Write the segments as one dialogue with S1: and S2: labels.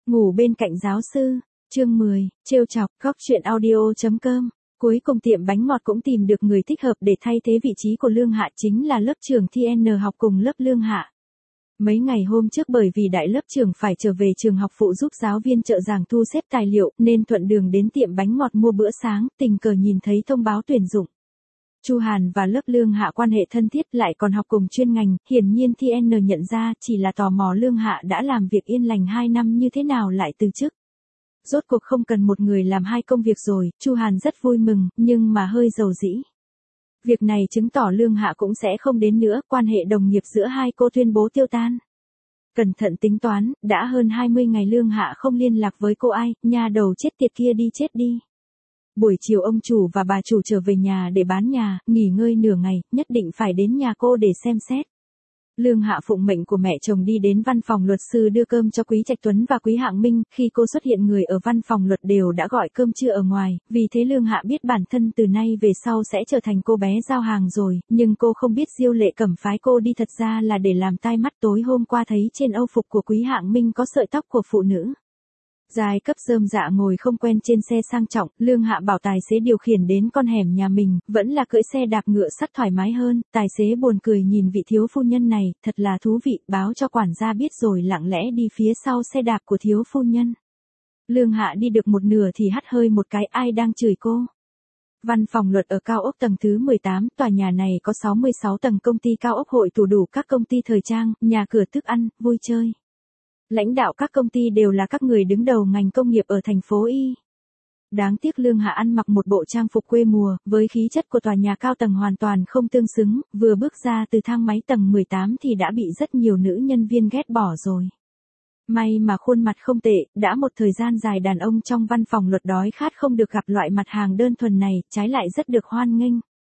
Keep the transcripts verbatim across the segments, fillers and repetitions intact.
S1: Ngủ bên cạnh giáo sư, chương mười, trêu chọc, góc chuyện audio.com. Cuối cùng tiệm bánh ngọt cũng tìm được người thích hợp để thay thế vị trí của Lương Hạ, chính là lớp trưởng T N học cùng lớp Lương Hạ. Mấy ngày hôm trước bởi vì đại lớp trưởng phải trở về trường học phụ giúp giáo viên trợ giảng thu xếp tài liệu nên thuận đường đến tiệm bánh ngọt mua bữa sáng, tình cờ nhìn thấy thông báo tuyển dụng. Chu Hàn và lớp Lương Hạ quan hệ thân thiết lại còn học cùng chuyên ngành, hiển nhiên T N nhận ra chỉ là tò mò Lương Hạ đã làm việc yên lành hai năm như thế nào lại từ chức. Rốt cuộc không cần một người làm hai công việc rồi, Chu Hàn rất vui mừng, nhưng mà hơi dầu dĩ. Việc này chứng tỏ Lương Hạ cũng sẽ không đến nữa, quan hệ đồng nghiệp giữa hai cô tuyên bố tiêu tan. Cẩn thận tính toán, đã hơn hai mươi ngày Lương Hạ không liên lạc với cô ai, nhà đầu chết tiệt kia đi chết đi. Buổi chiều ông chủ và bà chủ trở về nhà để bán nhà, nghỉ ngơi nửa ngày, nhất định phải đến nhà cô để xem xét. Lương Hạ phụng mệnh của mẹ chồng đi đến văn phòng luật sư đưa cơm cho Quý Trạch Tuấn và Quý Hạng Minh, khi cô xuất hiện người ở văn phòng luật đều đã gọi cơm trưa ở ngoài, vì thế Lương Hạ biết bản thân từ nay về sau sẽ trở thành cô bé giao hàng rồi, nhưng cô không biết Diêu Lệ Cẩm phái cô đi thật ra là để làm tai mắt. Tối hôm qua thấy trên âu phục của Quý Hạng Minh có sợi tóc của phụ nữ. Giai cấp rơm dạ ngồi không quen trên xe sang trọng, Lương Hạ bảo tài xế điều khiển đến con hẻm nhà mình, vẫn là cưỡi xe đạp ngựa sắt thoải mái hơn. Tài xế buồn cười nhìn vị thiếu phu nhân này, thật là thú vị, báo cho quản gia biết rồi lặng lẽ đi phía sau xe đạp của thiếu phu nhân. Lương Hạ đi được một nửa thì hắt hơi một cái, ai đang chửi cô. Văn phòng luật ở cao ốc tầng thứ mười tám, tòa nhà này có sáu mươi sáu tầng, công ty cao ốc hội tụ đủ các công ty thời trang, nhà cửa thức ăn, vui chơi. Lãnh đạo các công ty đều là các người đứng đầu ngành công nghiệp ở thành phố Y. Đáng tiếc Lương Hạ ăn mặc một bộ trang phục quê mùa, với khí chất của tòa nhà cao tầng hoàn toàn không tương xứng, vừa bước ra từ thang máy tầng mười tám thì đã bị rất nhiều nữ nhân viên ghét bỏ rồi. May mà khuôn mặt không tệ, đã một thời gian dài đàn ông trong văn phòng luật đói khát không được gặp loại mặt hàng đơn thuần này, trái lại rất được hoan nghênh.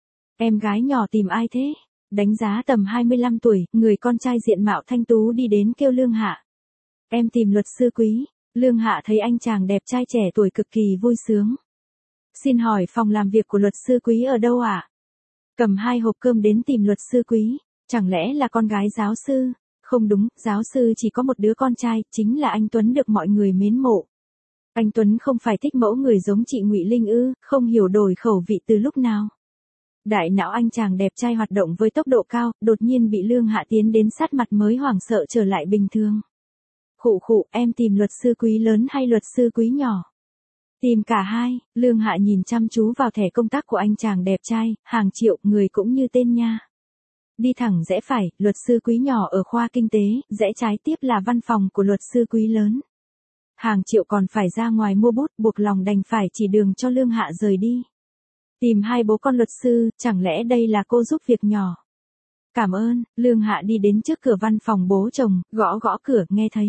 S1: Em gái nhỏ tìm ai thế? Đánh giá tầm hai mươi lăm tuổi, người con trai diện mạo thanh tú đi đến kêu Lương Hạ. Em tìm luật sư Quý. Lương Hạ thấy anh chàng đẹp trai trẻ tuổi cực kỳ vui sướng. Xin hỏi phòng làm việc của luật sư Quý ở đâu ạ? À? Cầm hai hộp cơm đến tìm luật sư Quý. Chẳng lẽ là con gái giáo sư? Không đúng, giáo sư chỉ có một đứa con trai, chính là anh Tuấn được mọi người mến mộ. Anh Tuấn không phải thích mẫu người giống chị Ngụy Linh ư? Không hiểu đổi khẩu vị từ lúc nào. Đại não anh chàng đẹp trai hoạt động với tốc độ cao, đột nhiên bị Lương Hạ tiến đến sát mặt mới hoảng sợ trở lại bình thường. Khụ khụ, em tìm luật sư Quý lớn hay luật sư Quý nhỏ? Tìm cả hai. Lương Hạ nhìn chăm chú vào thẻ công tác của anh chàng đẹp trai, hàng triệu, người cũng như tên nha. Đi thẳng rẽ phải, luật sư Quý nhỏ ở khoa kinh tế, rẽ trái tiếp là văn phòng của luật sư Quý lớn. Hàng triệu còn phải ra ngoài mua bút, buộc lòng đành phải chỉ đường cho Lương Hạ rời đi. Tìm hai bố con luật sư, chẳng lẽ đây là cô giúp việc nhỏ? Cảm ơn. Lương Hạ đi đến trước cửa văn phòng bố chồng, gõ gõ cửa, nghe thấy.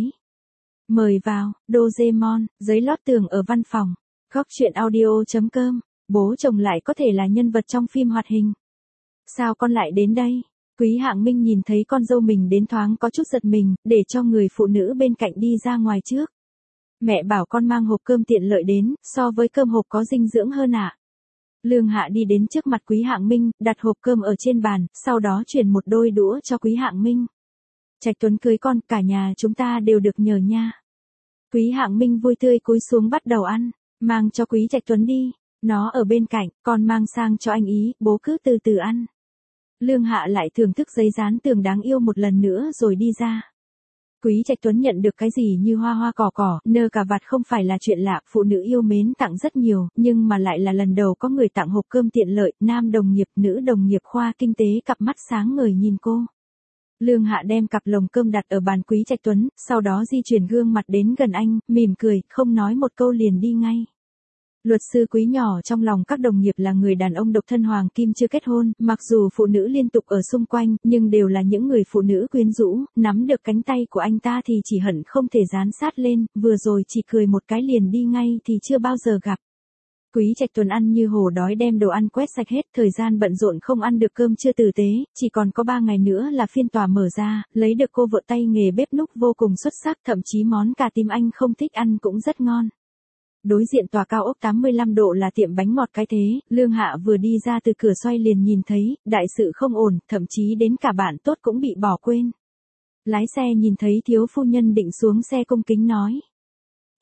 S1: Mời vào. Doraemon, giấy lót tường ở văn phòng. Góc chuyện audio.com. Bố chồng lại có thể là nhân vật trong phim hoạt hình. Sao con lại đến đây? Quý Hạng Minh nhìn thấy con dâu mình đến thoáng có chút giật mình, để cho người phụ nữ bên cạnh đi ra ngoài trước. Mẹ bảo con mang hộp cơm tiện lợi đến, so với cơm hộp có dinh dưỡng hơn ạ. À? Lương Hạ đi đến trước mặt Quý Hạng Minh, đặt hộp cơm ở trên bàn, sau đó chuyển một đôi đũa cho Quý Hạng Minh. Trạch Tuấn cưới con, cả nhà chúng ta đều được nhờ nha. Quý Hạng Minh vui tươi cúi xuống bắt đầu ăn, mang cho Quý Trạch Tuấn đi, nó ở bên cạnh, con mang sang cho anh ý, bố cứ từ từ ăn. Lương Hạ lại thưởng thức giấy dán tường đáng yêu một lần nữa rồi đi ra. Quý Trạch Tuấn nhận được cái gì như hoa hoa cỏ cỏ, nơ cà vạt không phải là chuyện lạ, phụ nữ yêu mến tặng rất nhiều, nhưng mà lại là lần đầu có người tặng hộp cơm tiện lợi, nam đồng nghiệp, nữ đồng nghiệp khoa kinh tế cặp mắt sáng ngời nhìn cô. Lương Hạ đem cặp lồng cơm đặt ở bàn Quý Trạch Tuấn, sau đó di chuyển gương mặt đến gần anh, mỉm cười, không nói một câu liền đi ngay. Luật sư Quý nhỏ trong lòng các đồng nghiệp là người đàn ông độc thân hoàng kim chưa kết hôn, mặc dù phụ nữ liên tục ở xung quanh, nhưng đều là những người phụ nữ quyến rũ, nắm được cánh tay của anh ta thì chỉ hận không thể dán sát lên, vừa rồi chỉ cười một cái liền đi ngay thì chưa bao giờ gặp. Quý Trạch Tuấn ăn như hổ đói đem đồ ăn quét sạch hết, thời gian bận rộn không ăn được cơm trưa tử tế, chỉ còn có ba ngày nữa là phiên tòa mở ra, lấy được cô vợ tay nghề bếp núc vô cùng xuất sắc, thậm chí món cà tím anh không thích ăn cũng rất ngon. Đối diện tòa cao ốc tám mươi lăm độ là tiệm bánh ngọt cái thế, Lương Hạ vừa đi ra từ cửa xoay liền nhìn thấy, đại sự không ổn, thậm chí đến cả bạn tốt cũng bị bỏ quên. Lái xe nhìn thấy thiếu phu nhân định xuống xe cung kính nói.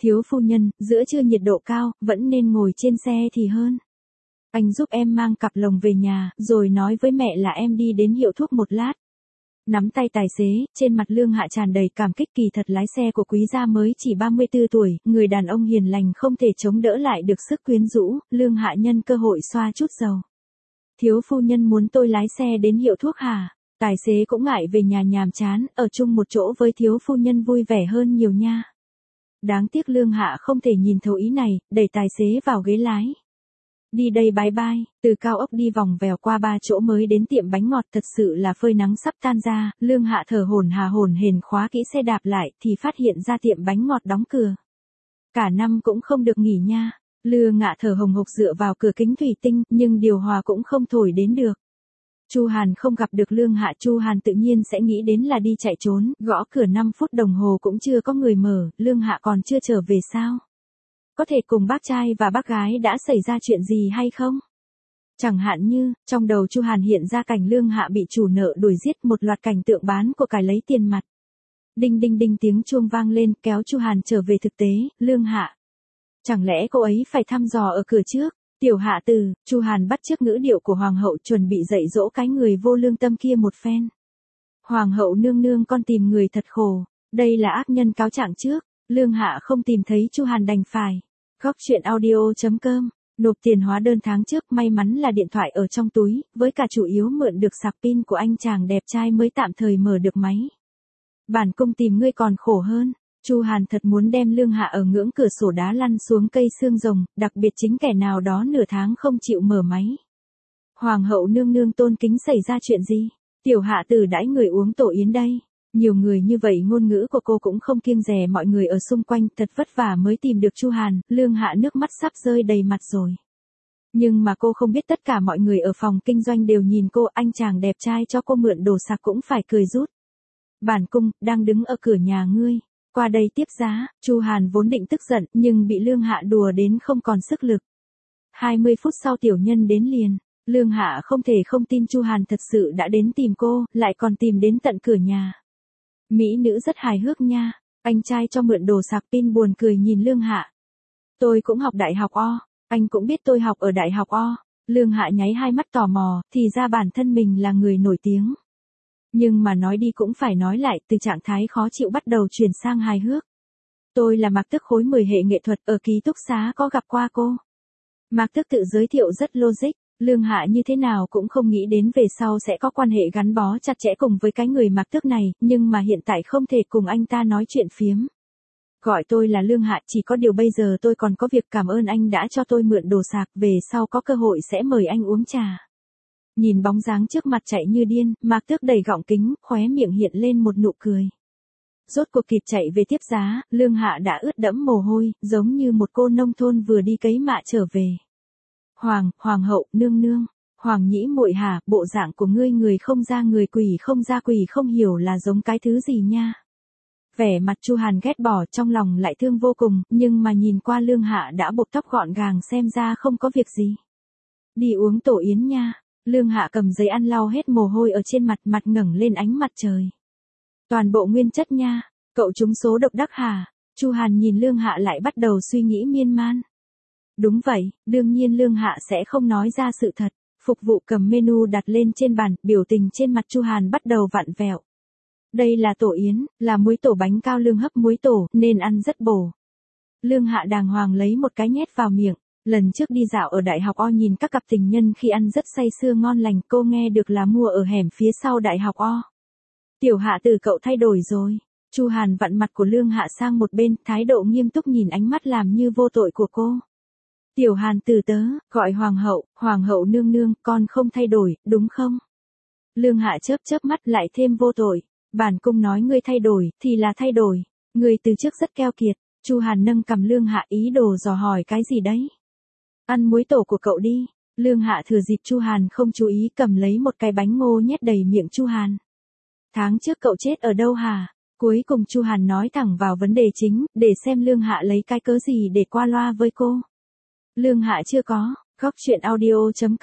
S1: Thiếu phu nhân, giữa trưa nhiệt độ cao, vẫn nên ngồi trên xe thì hơn. Anh giúp em mang cặp lồng về nhà, rồi nói với mẹ là em đi đến hiệu thuốc một lát. Nắm tay tài xế, trên mặt Lương Hạ tràn đầy cảm kích, kỳ thật lái xe của Quý gia mới chỉ ba mươi tư tuổi, người đàn ông hiền lành không thể chống đỡ lại được sức quyến rũ, Lương Hạ nhân cơ hội xoa chút dầu. Thiếu phu nhân muốn tôi lái xe đến hiệu thuốc hả? Tài xế cũng ngại về nhà nhàm chán, ở chung một chỗ với thiếu phu nhân vui vẻ hơn nhiều nha. Đáng tiếc Lương Hạ không thể nhìn thấu ý này, đẩy tài xế vào ghế lái. Đi đây bye bye, từ cao ốc đi vòng vèo qua ba chỗ mới đến tiệm bánh ngọt, thật sự là phơi nắng sắp tan ra, Lương Hạ thở hổn hà hổn hển khóa kỹ xe đạp lại thì phát hiện ra tiệm bánh ngọt đóng cửa. Cả năm cũng không được nghỉ nha, Lương Hạ thở hồng hộc dựa vào cửa kính thủy tinh, nhưng điều hòa cũng không thổi đến được. Chu Hàn không gặp được Lương Hạ, Chu Hàn tự nhiên sẽ nghĩ đến là đi chạy trốn, gõ cửa năm phút đồng hồ cũng chưa có người mở, Lương Hạ còn chưa trở về sao? Có thể cùng bác trai và bác gái đã xảy ra chuyện gì hay không? Chẳng hạn như, trong đầu Chu Hàn hiện ra cảnh Lương Hạ bị chủ nợ đuổi giết, một loạt cảnh tượng bán của cải lấy tiền mặt. Đinh đinh đinh tiếng chuông vang lên, kéo Chu Hàn trở về thực tế, Lương Hạ. Chẳng lẽ cô ấy phải thăm dò ở cửa trước? Tiểu Hạ Từ, Chu Hàn bắt chước ngữ điệu của hoàng hậu, chuẩn bị dạy dỗ cái người vô lương tâm kia một phen. Hoàng hậu nương nương, con tìm người thật khổ, đây là ác nhân cáo trạng trước. Lương Hạ không tìm thấy Chu Hàn đành phải. Góc chuyện audio chấm com, nộp tiền hóa đơn tháng trước, may mắn là điện thoại ở trong túi, với cả chủ yếu mượn được sạc pin của anh chàng đẹp trai mới tạm thời mở được máy. Bản cung tìm ngươi còn khổ hơn. Chu Hàn thật muốn đem Lương Hạ ở ngưỡng cửa sổ đá lăn xuống cây xương rồng, đặc biệt chính kẻ nào đó nửa tháng không chịu mở máy. Hoàng hậu nương nương tôn kính, xảy ra chuyện gì? Tiểu Hạ Tử đãi người uống tổ yến đây. Nhiều người như vậy, ngôn ngữ của cô cũng không kiêng dè mọi người ở xung quanh, thật vất vả mới tìm được Chu Hàn, Lương Hạ nước mắt sắp rơi đầy mặt rồi. Nhưng mà cô không biết tất cả mọi người ở phòng kinh doanh đều nhìn cô, anh chàng đẹp trai cho cô mượn đồ sạc cũng phải cười rút. Bản cung, đang đứng ở cửa nhà ngươi, qua đây tiếp giá. Chu Hàn vốn định tức giận, nhưng bị Lương Hạ đùa đến không còn sức lực. hai mươi phút sau tiểu nhân đến liền. Lương Hạ không thể không tin Chu Hàn thật sự đã đến tìm cô, lại còn tìm đến tận cửa nhà. Mỹ nữ rất hài hước nha, anh trai cho mượn đồ sạc pin, buồn cười nhìn Lương Hạ. Tôi cũng học đại học O, anh cũng biết tôi học ở đại học O. Lương Hạ nháy hai mắt tò mò, thì ra bản thân mình là người nổi tiếng. Nhưng mà nói đi cũng phải nói lại, từ trạng thái khó chịu bắt đầu chuyển sang hài hước. Tôi là Mạc Tước, khối mười hệ nghệ thuật, ở ký túc xá có gặp qua cô. Mạc Tước tự giới thiệu rất logic. Lương Hạ như thế nào cũng không nghĩ đến về sau sẽ có quan hệ gắn bó chặt chẽ cùng với cái người Mạc Tước này, nhưng mà hiện tại không thể cùng anh ta nói chuyện phiếm. Gọi tôi là Lương Hạ, chỉ có điều bây giờ tôi còn có việc, cảm ơn anh đã cho tôi mượn đồ sạc, về sau có cơ hội sẽ mời anh uống trà. Nhìn bóng dáng trước mặt chạy như điên, Mạc Tước đẩy gọng kính, khóe miệng hiện lên một nụ cười. Rốt cuộc kịp chạy về tiếp giá, Lương Hạ đã ướt đẫm mồ hôi, giống như một cô nông thôn vừa đi cấy mạ trở về. Hoàng, hoàng hậu, nương nương, Hoàng nhĩ muội hả, bộ dạng của ngươi người không ra người, quỷ không ra quỷ, không hiểu là giống cái thứ gì nha. Vẻ mặt Chu Hàn ghét bỏ, trong lòng lại thương vô cùng, nhưng mà nhìn qua Lương Hạ đã buộc tóc gọn gàng, xem ra không có việc gì. Đi uống tổ yến nha. Lương Hạ cầm giấy ăn lau hết mồ hôi ở trên mặt, mặt ngẩng lên ánh mặt trời. Toàn bộ nguyên chất nha, cậu trúng số độc đắc hả? Chu Hàn nhìn Lương Hạ lại bắt đầu suy nghĩ miên man. Đúng vậy, đương nhiên Lương Hạ sẽ không nói ra sự thật. Phục vụ cầm menu đặt lên trên bàn, biểu tình trên mặt Chu Hàn bắt đầu vặn vẹo. Đây là tổ yến, là muối tổ bánh cao lương hấp muối tổ, nên ăn rất bổ. Lương Hạ đàng hoàng lấy một cái nhét vào miệng. Lần trước đi dạo ở đại học O nhìn các cặp tình nhân khi ăn rất say sưa ngon lành, cô nghe được là mua ở hẻm phía sau đại học O. Tiểu Hạ Từ, cậu thay đổi rồi. Chu Hàn vặn mặt của Lương Hạ sang một bên, thái độ nghiêm túc nhìn ánh mắt làm như vô tội của cô. Tiểu Hàn Từ tớ, gọi hoàng hậu, hoàng hậu nương nương, con không thay đổi, đúng không? Lương Hạ chớp chớp mắt, lại thêm vô tội. Bản cung nói ngươi thay đổi, thì là thay đổi. Ngươi từ trước rất keo kiệt. Chu Hàn nâng cằm Lương Hạ, ý đồ dò hỏi cái gì đấy. Ăn muối tổ của cậu đi. Lương Hạ thừa dịp Chu Hàn không chú ý, cầm lấy một cái bánh ngô nhét đầy miệng Chu Hàn. Tháng trước cậu chết ở đâu hả? Cuối cùng Chu Hàn nói thẳng vào vấn đề chính, để xem Lương Hạ lấy cái cớ gì để qua loa với cô. Lương Hạ chưa có. Góc chuyện audio chấm com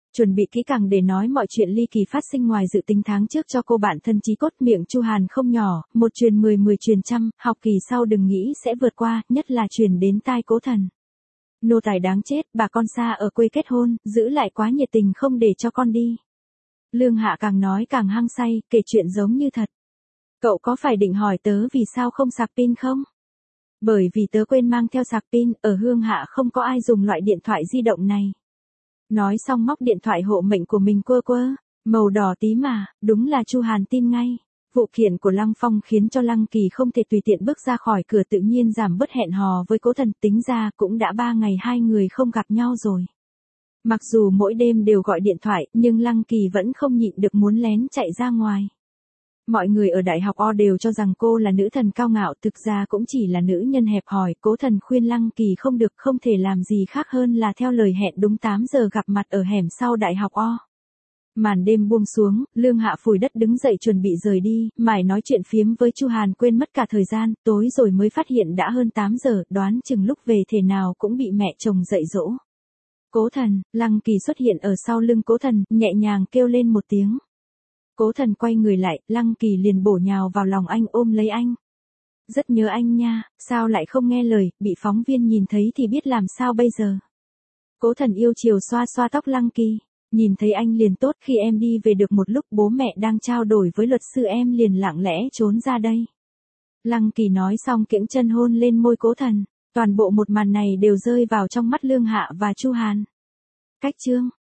S1: Chuẩn bị kỹ càng để nói mọi chuyện ly kỳ phát sinh ngoài dự tính tháng trước cho cô bạn thân chí cốt. Miệng Chu Hàn không nhỏ, một truyền mười mười truyền trăm, học kỳ sau đừng nghĩ sẽ vượt qua, nhất là truyền đến tai Cố Thần. Nô tài đáng chết, bà con xa ở quê kết hôn, giữ lại quá nhiệt tình không để cho con đi. Lương Hạ càng nói càng hăng say, kể chuyện giống như thật. Cậu có phải định hỏi tớ vì sao không sạc pin không? Bởi vì tớ quên mang theo sạc pin, ở Hương Hạ không có ai dùng loại điện thoại di động này. Nói xong móc điện thoại hộ mệnh của mình quơ quơ, màu đỏ tí mà, đúng là Chu Hàn tin ngay. Vụ kiện của Lăng Phong khiến cho Lăng Kỳ không thể tùy tiện bước ra khỏi cửa, tự nhiên giảm bớt hẹn hò với Cố Thần, tính ra cũng đã ba ngày hai người không gặp nhau rồi. Mặc dù mỗi đêm đều gọi điện thoại, nhưng Lăng Kỳ vẫn không nhịn được muốn lén chạy ra ngoài. Mọi người ở Đại học O đều cho rằng cô là nữ thần cao ngạo, thực ra cũng chỉ là nữ nhân hẹp hòi. Cố Thần khuyên Lăng Kỳ không được, không thể làm gì khác hơn là theo lời hẹn đúng tám giờ gặp mặt ở hẻm sau Đại học O. Màn đêm buông xuống, Lương Hạ phủi đất đứng dậy chuẩn bị rời đi, mải nói chuyện phiếm với Chu Hàn quên mất cả thời gian, tối rồi mới phát hiện đã hơn tám giờ, đoán chừng lúc về thể nào cũng bị mẹ chồng dạy dỗ. Cố Thần, Lăng Kỳ xuất hiện ở sau lưng Cố Thần, nhẹ nhàng kêu lên một tiếng. Cố Thần quay người lại, Lăng Kỳ liền bổ nhào vào lòng anh ôm lấy anh. Rất nhớ anh nha, sao lại không nghe lời, bị phóng viên nhìn thấy thì biết làm sao bây giờ. Cố Thần yêu chiều xoa xoa tóc Lăng Kỳ. Nhìn thấy anh liền tốt, khi em đi về được một lúc bố mẹ đang trao đổi với luật sư em liền lặng lẽ trốn ra đây. Lăng Kỳ nói xong kiễng chân hôn lên môi Cố Thần. Toàn bộ một màn này đều rơi vào trong mắt Lương Hạ và Chu Hàn. Cách chương